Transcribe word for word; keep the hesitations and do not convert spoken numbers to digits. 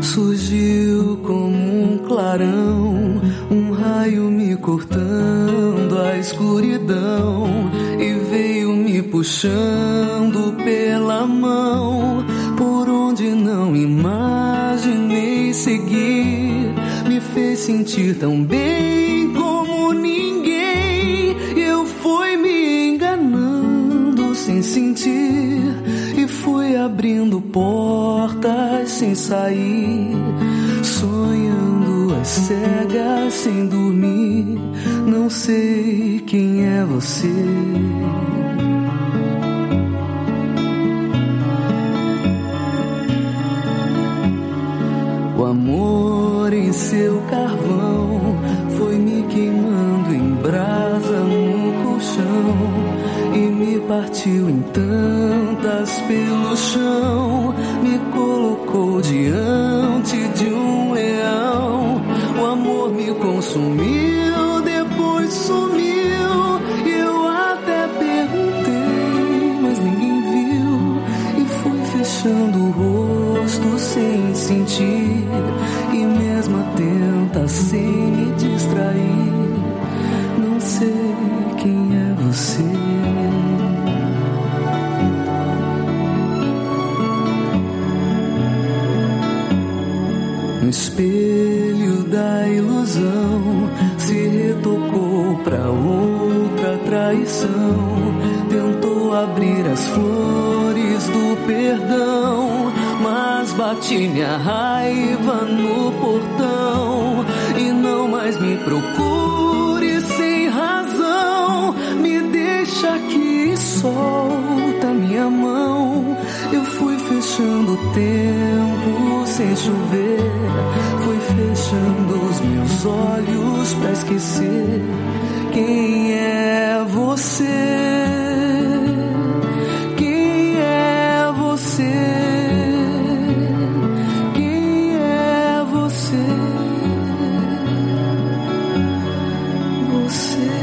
surgiu como um clarão, um raio me cortando a escuridão e veio me puxando pela mão, por onde não imaginei seguir, me fez sentir tão bem como ninguém. Eu fui me enganando sem sentir e fui abrindo portas sem sair, sonhando às cegas sem dormir. Não sei quem é você. O amor em seu carvão foi me queimando em brasa no colchão e me partiu em tantas pelo chão, me colocou diante de um leão. O amor me consumiu, depois sumiu, e eu até perguntei, mas ninguém viu, e fui fechando o rosto sem sentir, e mesmo atenta sem me distrair. Não sei quem é você. No espelho da ilusão se retocou pra outra traição, tentou abrir as flores do perdão, mas bati minha raiva no portão. E não mais me procure sem razão, me deixa aqui e solta minha mão. Eu fui fechando o tempo sem chover, fui fechando os meus olhos pra esquecer quem é você. Quem é você? Você.